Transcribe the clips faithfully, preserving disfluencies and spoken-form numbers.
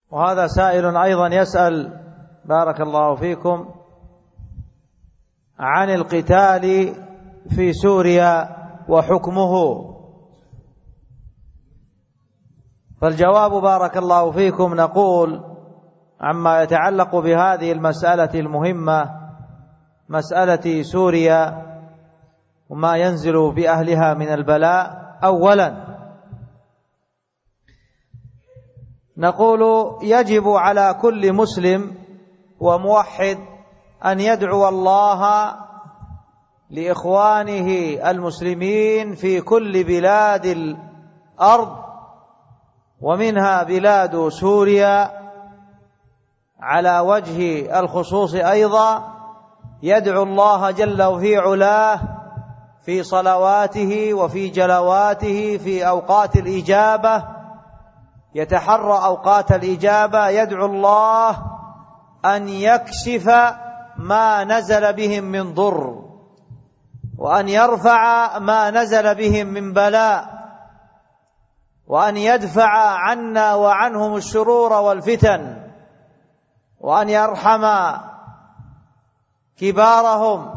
وهذا سائل أيضا يسأل بارك الله فيكم عن القتال في سوريا وحكمه. فالجواب بارك الله فيكم نقول عما يتعلق بهذه المسألة المهمة، مسألة سوريا وما ينزل بأهلها من البلاء، أولا نقول يجب على كل مسلم وموحد أن يدعو الله لإخوانه المسلمين في كل بلاد الأرض ومنها بلاد سوريا على وجه الخصوص أيضا، يدعو الله جل في علاه في صلواته وفي جلواته في أوقات الإجابة، يتحرى أوقات الإجابة، يدعو الله أن يكشف ما نزل بهم من ضر وأن يرفع ما نزل بهم من بلاء وأن يدفع عنا وعنهم الشرور والفتن وأن يرحم كبارهم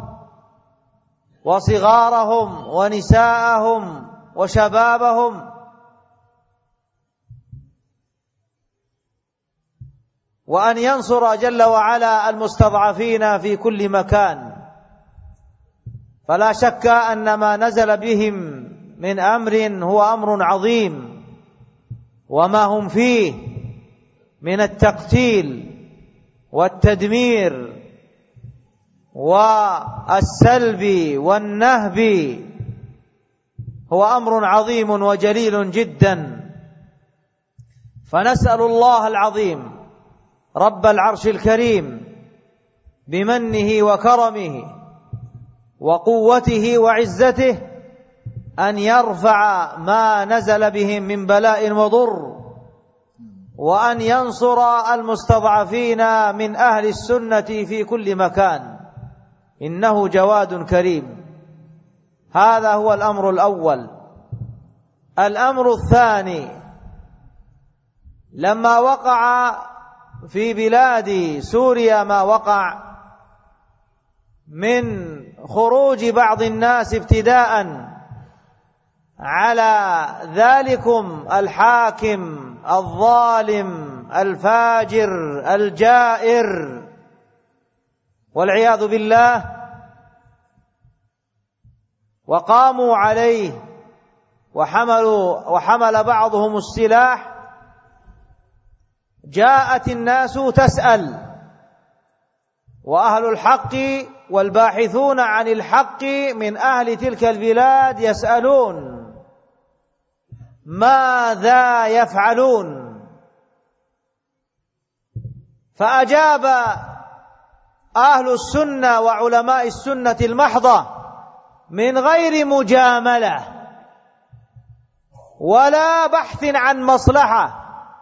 وصغارهم ونساءهم وشبابهم، وأن ينصر جل وعلا المستضعفين في كل مكان. فلا شك أن ما نزل بهم من أمر هو أمر عظيم، وما هم فيه من التقتيل والتدمير والسلب والنهب هو أمر عظيم وجليل جدا. فنسأل الله العظيم رب العرش الكريم بمنه وكرمه وقوته وعزته أن يرفع ما نزل بهم من بلاء وضر، وأن ينصر المستضعفين من أهل السنة في كل مكان، إنه جواد كريم. هذا هو الأمر الأول. الأمر الثاني، لما وقع في بلاد سوريا ما وقع من خروج بعض الناس ابتداء على ذلكم الحاكم الظالم الفاجر الجائر والعياذ بالله، وقاموا عليه وحملوا وحمل بعضهم السلاح، جاءت الناس تسأل، وأهل الحق والباحثون عن الحق من أهل تلك البلاد يسألون ماذا يفعلون؟ فأجاب أهل السنة وعلماء السنة المحضة من غير مجاملة ولا بحث عن مصلحة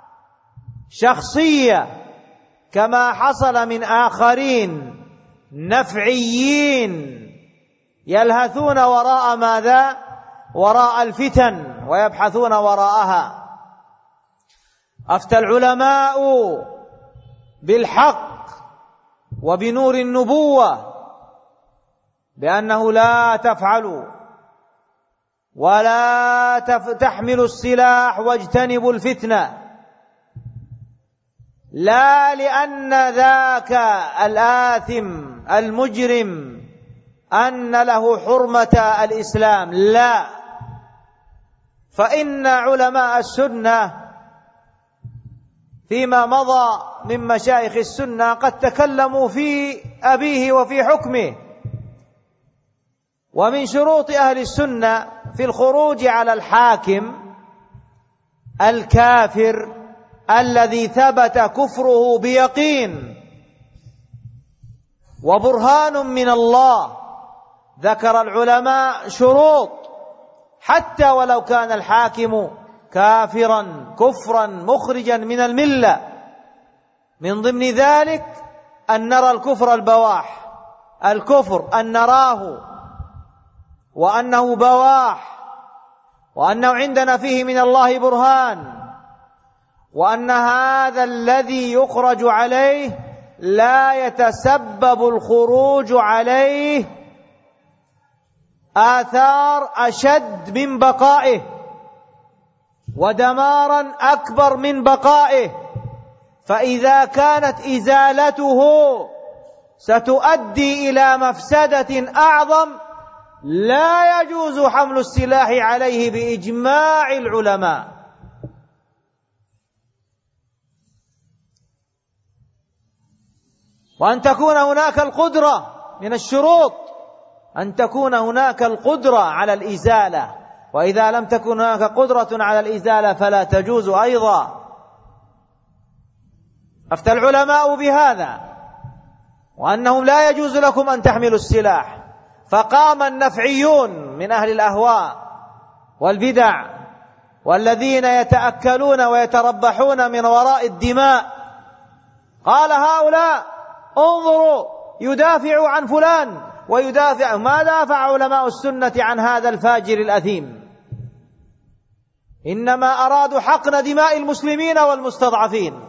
شخصية كما حصل من آخرين نفعيين يلهثون وراء ماذا؟ وراء الفتن ويبحثون وراءها. أفتى العلماء بالحق وبنور النبوة بأنه لا تفعلوا ولا تحملوا السلاح واجتنبوا الفتنة، لا لأن ذاك الآثم المجرم أن له حرمة الإسلام، لا، فإن علماء السنة فيما مضى من مشايخ السنة قد تكلموا في أبيه وفي حكمه. ومن شروط أهل السنة في الخروج على الحاكم الكافر الذي ثبت كفره بيقين وبرهان من الله، ذكر العلماء شروط حتى ولو كان الحاكم كافرا كفرا مخرجا من الملة. من ضمن ذلك أن نرى الكفر البواح، الكفر أن نراه وأنه بواح وأنه عندنا فيه من الله برهان، وأن هذا الذي يخرج عليه لا يتسبب الخروج عليه آثار أشد من بقائه ودمارا أكبر من بقائه، فإذا كانت إزالته ستؤدي إلى مفسدة أعظم لا يجوز حمل السلاح عليه بإجماع العلماء. وأن تكون هناك القدرة، من الشروط أن تكون هناك القدرة على الإزالة، وإذا لم تكن هناك قدرة على الإزالة فلا تجوز أيضا. أفتى العلماء بهذا وأنهم لا يجوز لكم أن تحملوا السلاح، فقام النفعيون من أهل الأهواء والبدع والذين يتأكلون ويتربحون من وراء الدماء، قال هؤلاء انظروا يدافع عن فلان ويدافع، ما دافع علماء السنة عن هذا الفاجر الأثيم، إنما أرادوا حقن دماء المسلمين والمستضعفين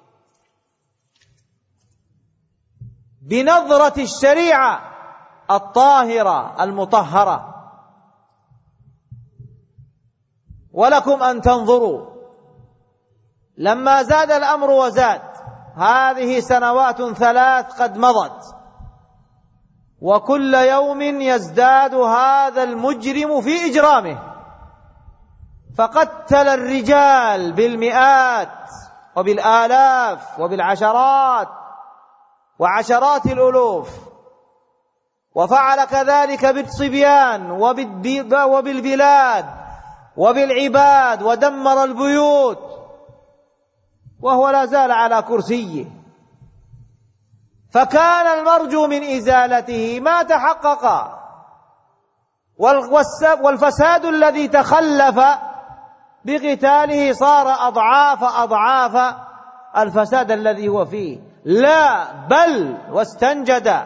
بنظرة الشريعة الطاهرة المطهرة. ولكم أن تنظروا لما زاد الأمر وزاد، هذه سنوات ثلاث قد مضت، وكل يوم يزداد هذا المجرم في إجرامه، فقتل الرجال بالمئات وبالآلاف وبالعشرات وعشرات الألوف، وفعل كذلك بالصبيان وبالبلاد وبالعباد، ودمر البيوت وهو لا زال على كرسيه. فكان المرجو من إزالته ما تحقق، والفساد الذي تخلف بقتاله صار أضعاف أضعاف الفساد الذي هو فيه، لا بل واستنجد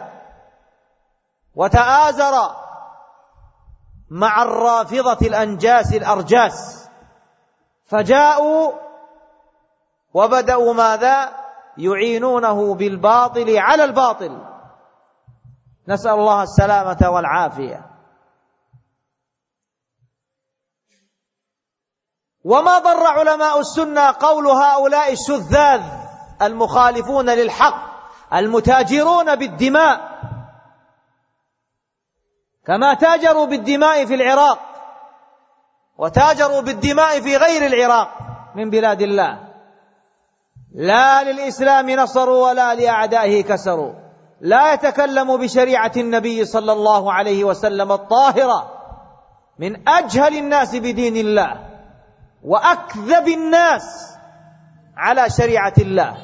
وتآزر مع الرافضة الأنجاس الأرجاس، فجاءوا وبدأوا ماذا؟ يعينونه بالباطل على الباطل، نسأل الله السلامة والعافية. وما ضر علماء السنة قول هؤلاء الشذاذ المخالفون للحق المتاجرون بالدماء، كما تاجروا بالدماء في العراق وتاجروا بالدماء في غير العراق من بلاد الله، لا للإسلام نصروا ولا لأعدائه كسروا، لا يتكلم بشريعة النبي صلى الله عليه وسلم الطاهرة، من أجهل الناس بدين الله وأكذب الناس على شريعة الله.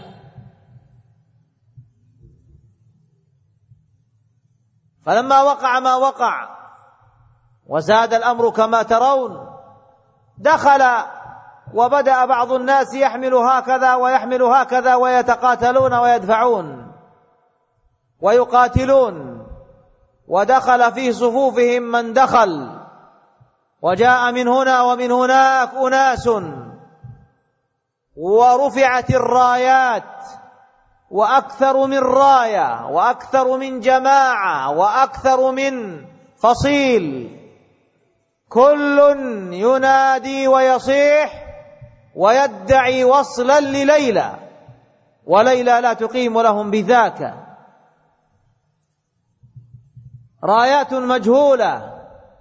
فلما وقع ما وقع وزاد الأمر كما ترون، دخل وبدأ بعض الناس يحمل هكذا ويحمل هكذا ويتقاتلون ويدفعون ويقاتلون، ودخل في صفوفهم من دخل، وجاء من هنا ومن هناك أناس، ورفعت الرايات، وأكثر من راية وأكثر من جماعة وأكثر من فصيل، كل ينادي ويصيح ويدعي وصلا لليلى، وليلى لا تقيم لهم بذاك، رايات مجهولة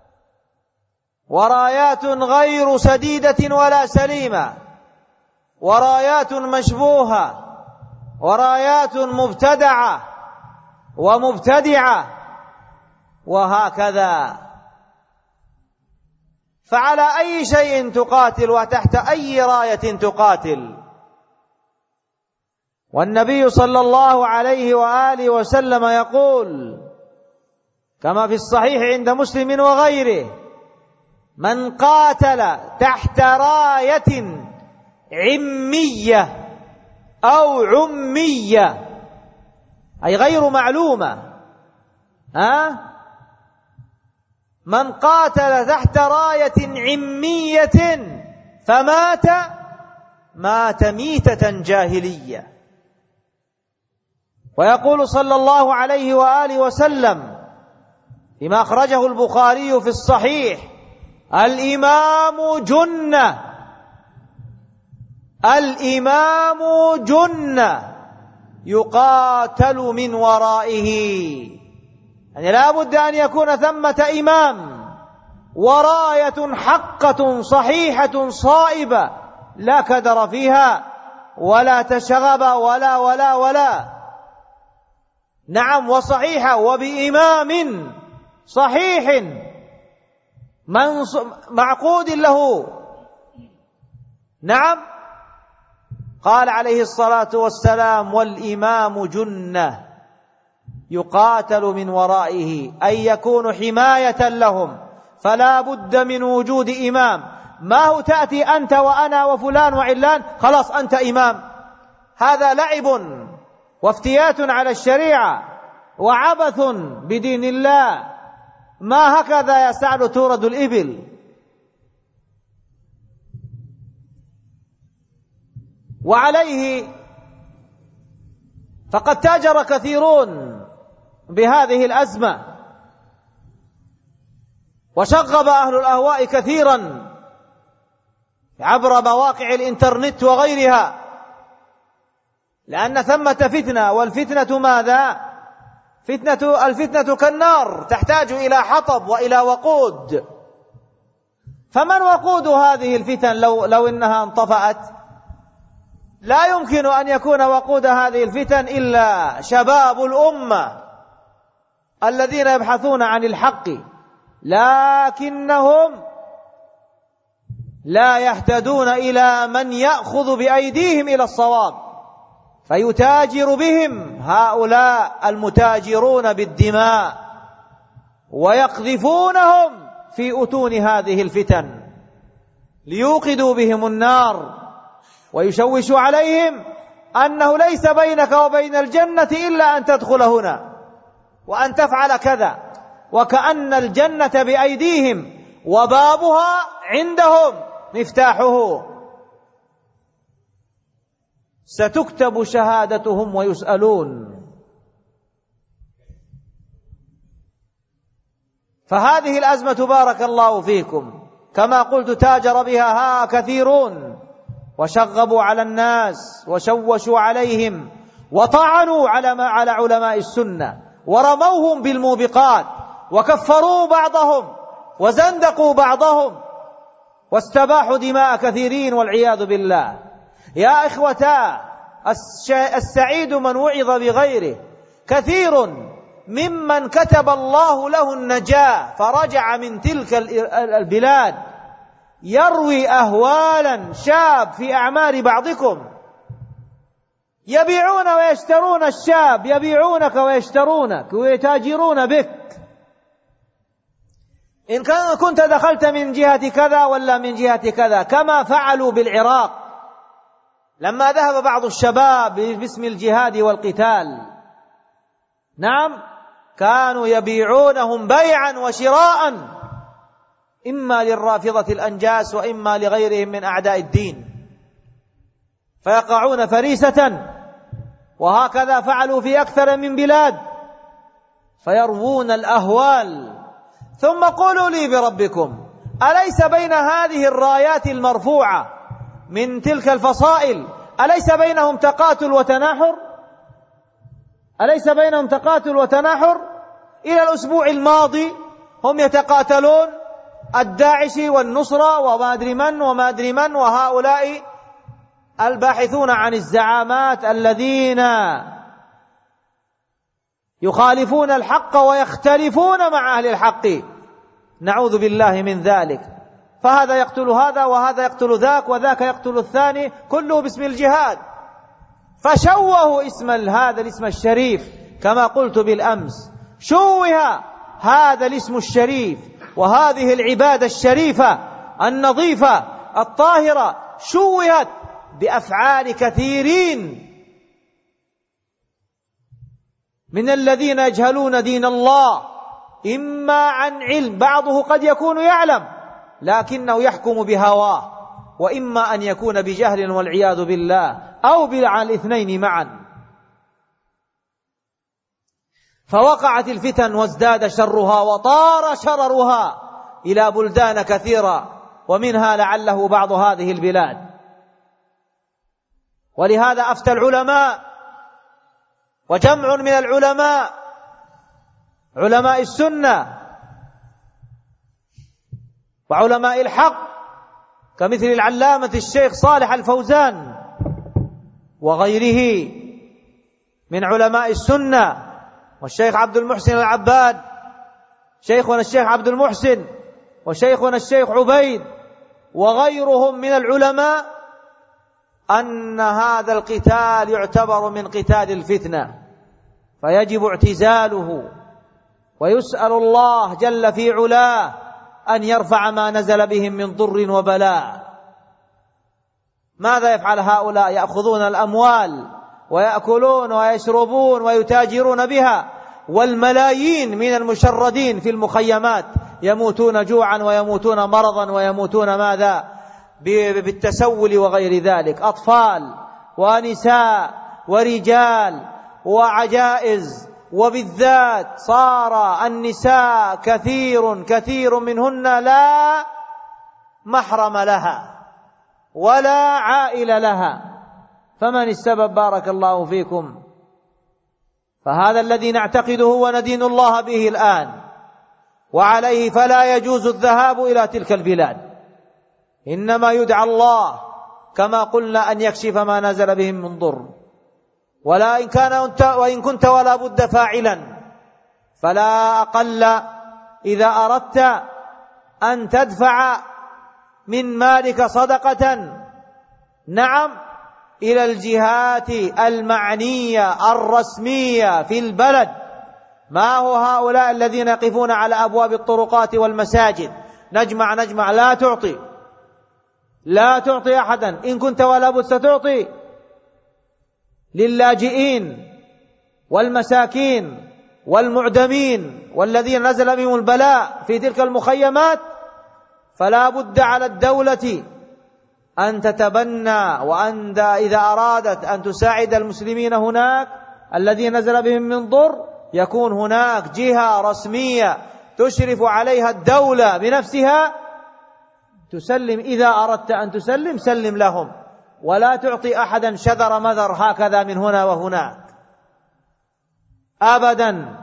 ورايات غير سديدة ولا سليمة، ورايات مشبوهة ورايات مبتدعة ومبتدعة، وهكذا. فعلى أي شيء تقاتل وتحت أي راية تقاتل؟ والنبي صلى الله عليه وآله وسلم يقول كما في الصحيح عند مسلم وغيره: من قاتل تحت راية عمية أو عمية، أي غير معلومة، ها؟ من قاتل تحت راية عمية فمات مات ميتة جاهلية. ويقول صلى الله عليه وآله وسلم فيما أخرجه البخاري في الصحيح: الإمام جنة، الإمام جنة يقاتل من ورائه. يعني لا بد أن يكون ثمة إمام وراية حقة صحيحة صائبة لا كدر فيها ولا تشغب ولا ولا ولا نعم وصحيحة، وبإمام صحيح معقود له. نعم، قال عليه الصلاة والسلام: والإمام جنة يقاتل من ورائه، أي يكون حماية لهم. فلا بد من وجود إمام. ما هو تأتي أنت وأنا وفلان وعلان خلاص أنت إمام، هذا لعب وافتيات على الشريعة وعبث بدين الله. ما هكذا يا سعد تورد الإبل. وعليه فقد تاجر كثيرون بهذه الأزمة، وشغب أهل الأهواء كثيرا عبر مواقع الإنترنت وغيرها، لأن ثمة فتنة. والفتنة ماذا؟ فتنة الفتنة كالنار تحتاج إلى حطب وإلى وقود. فمن وقود هذه الفتن لو, لو إنها انطفأت؟ لا يمكن أن يكون وقود هذه الفتن إلا شباب الأمة الذين يبحثون عن الحق، لكنهم لا يهتدون إلى من يأخذ بأيديهم إلى الصواب فيتاجر بهم هؤلاء المتاجرون بالدماء، ويقذفونهم في أتون هذه الفتن ليوقدوا بهم النار ويشوشوا عليهم أنه ليس بينك وبين الجنة إلا أن تدخل هنا وأن تفعل كذا، وكأن الجنة بأيديهم وبابها عندهم مفتاحه. ستكتب شهادتهم ويسألون. فهذه الأزمة بارك الله فيكم كما قلت تاجر بها ها كثيرون، وشغبوا على الناس وشوشوا عليهم وطعنوا على ما على علماء السنة ورموهم بالموبقات وكفروا بعضهم وزندقوا بعضهم واستباحوا دماء كثيرين والعياذ بالله. يا إخوتا، السعيد من وعظ بغيره. كثير ممن كتب الله له النجاة فرجع من تلك البلاد يروي أهوالا شاب في أعمار بعضكم، يبيعون ويشترون الشاب، يبيعونك ويشترونك ويتاجرون بك. إن كنت دخلت من جهة كذا ولا من جهة كذا، كما فعلوا بالعراق لما ذهب بعض الشباب باسم الجهاد والقتال. نعم، كانوا يبيعونهم بيعا وشراء، إما للرافضة الأنجاس وإما لغيرهم من أعداء الدين، فيقعون فريسة. وهكذا فعلوا في أكثر من بلاد، فيروون الأهوال. ثم قولوا لي بربكم، أليس بين هذه الرايات المرفوعة من تلك الفصائل أليس بينهم تقاتل وتناحر؟ أليس بينهم تقاتل وتناحر؟ إلى الأسبوع الماضي هم يتقاتلون، الداعش والنصرة وما أدري من وما أدري من، وهؤلاء الباحثون عن الزعامات الذين يخالفون الحق ويختلفون مع أهل الحق، نعوذ بالله من ذلك. فهذا يقتل هذا وهذا يقتل ذاك وذاك يقتل الثاني، كله باسم الجهاد. فشوهوا اسم هذا الاسم الشريف كما قلت بالأمس، شوه هذا الاسم الشريف وهذه العبادة الشريفة النظيفة الطاهرة شوهت بأفعال كثيرين من الذين يجهلون دين الله، إما عن علم، بعضه قد يكون يعلم لكنه يحكم بهواه وإما أن يكون بجهل والعياذ بالله أو بالاثنين معا. فوقعت الفتن وازداد شرها وطار شررها إلى بلدان كثيرة، ومنها لعله بعض هذه البلاد. ولهذا أفتى العلماء وجمع من العلماء علماء السنة وعلماء الحق كمثل العلامة الشيخ صالح الفوزان وغيره من علماء السنة، والشيخ عبد المحسن العباد، شيخنا الشيخ عبد المحسن وشيخنا الشيخ عبيد وغيرهم من العلماء، أن هذا القتال يعتبر من قتال الفتنة، فيجب اعتزاله، ويسأل الله جل في علاه أن يرفع ما نزل بهم من ضر وبلاء. ماذا يفعل هؤلاء؟ يأخذون الأموال ويأكلون ويشربون ويتاجرون بها، والملايين من المشردين في المخيمات يموتون جوعا ويموتون مرضا ويموتون ماذا؟ بالتسول وغير ذلك، أطفال ونساء ورجال وعجائز، وبالذات صار النساء كثير كثير منهن لا محرم لها ولا عائل لها، فمن السبب؟ بارك الله فيكم. فهذا الذي نعتقده وندين الله به الآن، وعليه فلا يجوز الذهاب إلى تلك البلاد، إنما يدعى الله كما قلنا أن يكشف ما نزل بهم من ضر. ولا إن كان أنت وإن كنت ولا بد فاعلا، فلا أقل إذا أردت أن تدفع من مالك صدقة، نعم، إلى الجهات المعنية الرسمية في البلد. ما هو هؤلاء الذين يقفون على أبواب الطرقات والمساجد نجمع نجمع؟ لا تعطي لا تعطي أحدا، إن كنت ولا بد ستعطي للاجئين والمساكين والمعدمين والذين نزل بهم البلاء في تلك المخيمات. فلا بد على الدولة أن تتبنى، وأن إذا أرادت أن تساعد المسلمين هناك الذين نزل بهم من ضر، يكون هناك جهة رسمية تشرف عليها الدولة بنفسها تسلم. إذا أردت أن تسلم سلم لهم، ولا تعطي أحدا شذر مذر هكذا من هنا وهناك أبدا.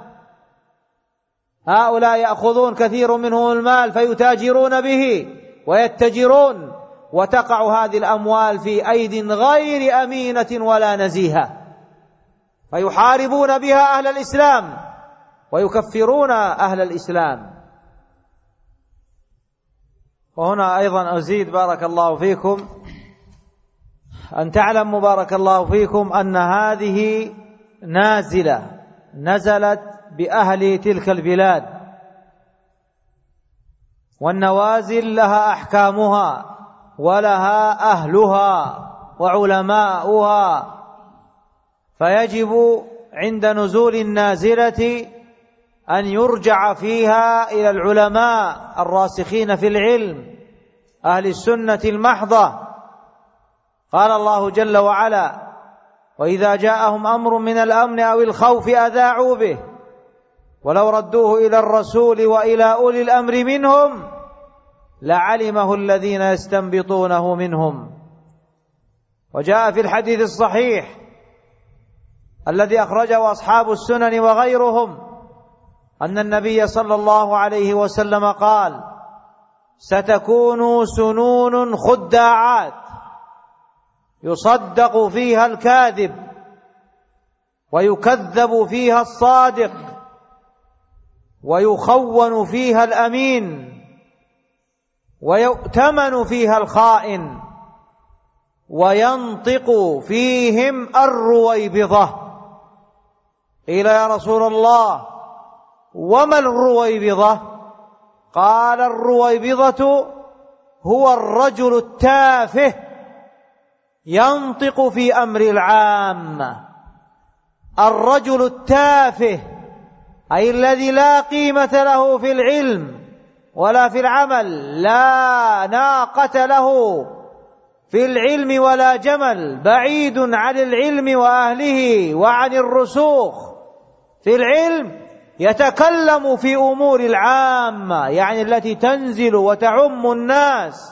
هؤلاء يأخذون كثير منهم المال فيتاجرون به ويتجرون، وتقع هذه الأموال في أيدي غير أمينة ولا نزيهة، فيحاربون بها أهل الإسلام ويكفرون أهل الإسلام. وهنا أيضا أزيد بارك الله فيكم أن تعلموا بارك الله فيكم أن هذه نازلة نزلت بأهل تلك البلاد، والنوازل لها أحكامها ولها أهلها وعلماؤها، فيجب عند نزول النازلة أن يرجع فيها إلى العلماء الراسخين في العلم أهل السنة المحضة. قال الله جل وعلا: وإذا جاءهم أمر من الأمن أو الخوف أذاعوا به ولو ردوه إلى الرسول وإلى أولي الأمر منهم لعلمه الذين يستنبطونه منهم. وجاء في الحديث الصحيح الذي أخرجه أصحاب السنن وغيرهم أن النبي صلى الله عليه وسلم قال: ستكون سنون خداعات يصدق فيها الكاذب ويكذب فيها الصادق ويخون فيها الأمين ويؤتمن فيها الخائن وينطق فيهم الرويبضة. قيل: يا رسول الله وما الرويبضة؟ قال: الرويبضة هو الرجل التافه ينطق في أمر العامة. الرجل التافه أي الذي لا قيمة له في العلم ولا في العمل، لا ناقة له في العلم ولا جمل، بعيد عن العلم وأهله وعن الرسوخ في العلم، يتكلم في أمور العامة يعني التي تنزل وتعم الناس،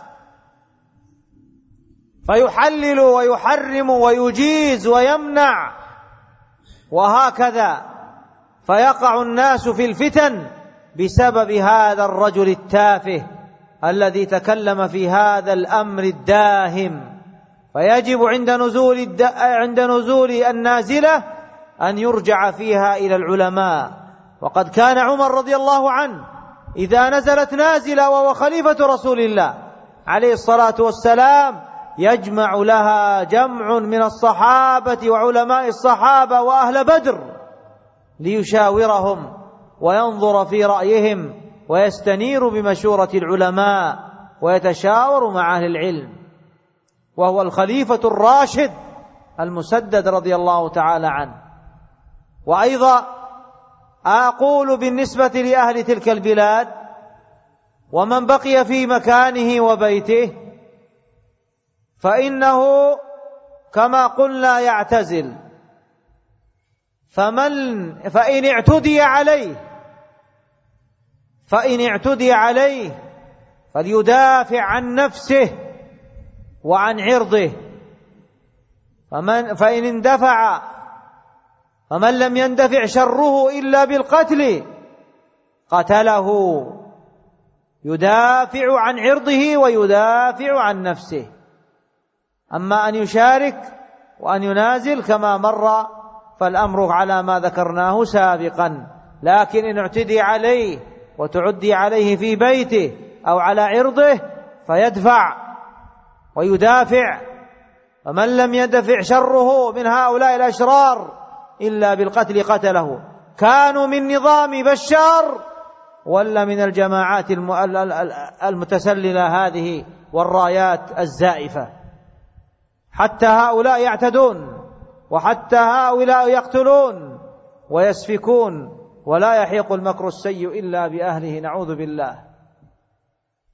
فيحلل ويحرم ويجيز ويمنع، وهكذا، فيقع الناس في الفتن بسبب هذا الرجل التافه الذي تكلم في هذا الأمر الداهم. فيجب عند نزول الد... عند نزول النازلة أن يرجع فيها إلى العلماء. وقد كان عمر رضي الله عنه إذا نزلت نازلة وهو خليفة رسول الله عليه الصلاة والسلام يجمع لها جمع من الصحابة وعلماء الصحابة وأهل بدر ليشاورهم وينظر في رأيهم ويستنير بمشورة العلماء ويتشاور مع أهل العلم، وهو الخليفة الراشد المسدد رضي الله تعالى عنه. وأيضا أقول بالنسبة لأهل تلك البلاد ومن بقي في مكانه وبيته، فإنه كما قلنا يعتزل، فمن فإن اعتدي عليه فإن اعتدي عليه فليدافع عن نفسه وعن عرضه، فمن فإن اندفع فمن لم يندفع شره إلا بالقتل قتله، يدافع عن عرضه ويدافع عن نفسه. أما أن يشارك وأن ينازل كما مر فالأمر على ما ذكرناه سابقا، لكن إن اعتدي عليه وتعدي عليه في بيته أو على عرضه فيدفع ويدافع، فمن لم يدفع شره من هؤلاء الأشرار إلا بالقتل قتله، كانوا من نظام بشار ولا من الجماعات المتسللة هذه والرايات الزائفة. حتى هؤلاء يعتدون، وحتى هؤلاء يقتلون ويسفكون، ولا يحيق المكر السيء إلا بأهله، نعوذ بالله.